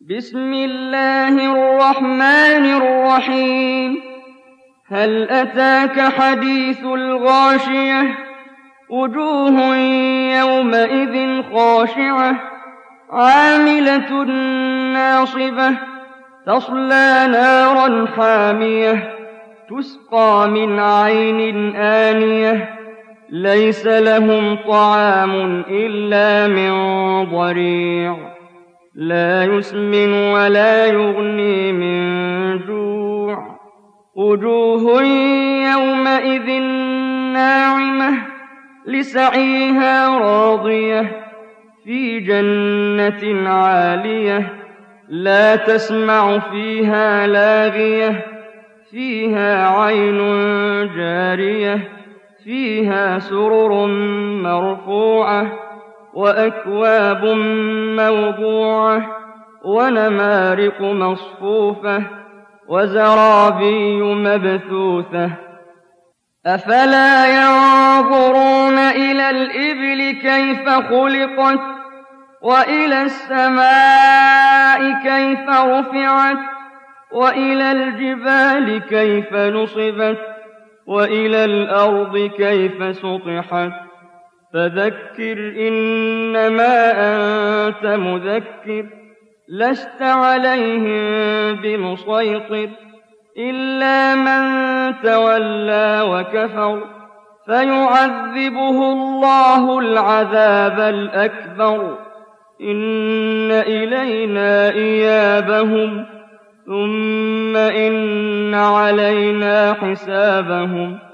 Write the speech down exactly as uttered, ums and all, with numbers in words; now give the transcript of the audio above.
بسم الله الرحمن الرحيم هل أتاك حديث الغاشية وجوه يومئذ خاشعة عاملة ناصبة تصلى نارا حامية تسقى من عين آنية ليس لهم طعام إلا من ضريع لا يسمن ولا يغني من جوع وجوه يومئذ ناعمة لسعيها راضية في جنة عالية لا تسمع فيها لاغية فيها عين جارية فيها سرر مرفوعة وأكواب موضوعة ونمارق مصفوفة وزرابي مبثوثة أفلا ينظرون إلى الإبل كيف خلقت وإلى السماء كيف رفعت وإلى الجبال كيف نصبت وإلى الأرض كيف سطحت فذكر إنما أنت مذكر لست عليهم بمسيطر إلا من تولى وكفر فيعذبه الله العذاب الأكبر إن إلينا إيابهم ثم إن علينا حسابهم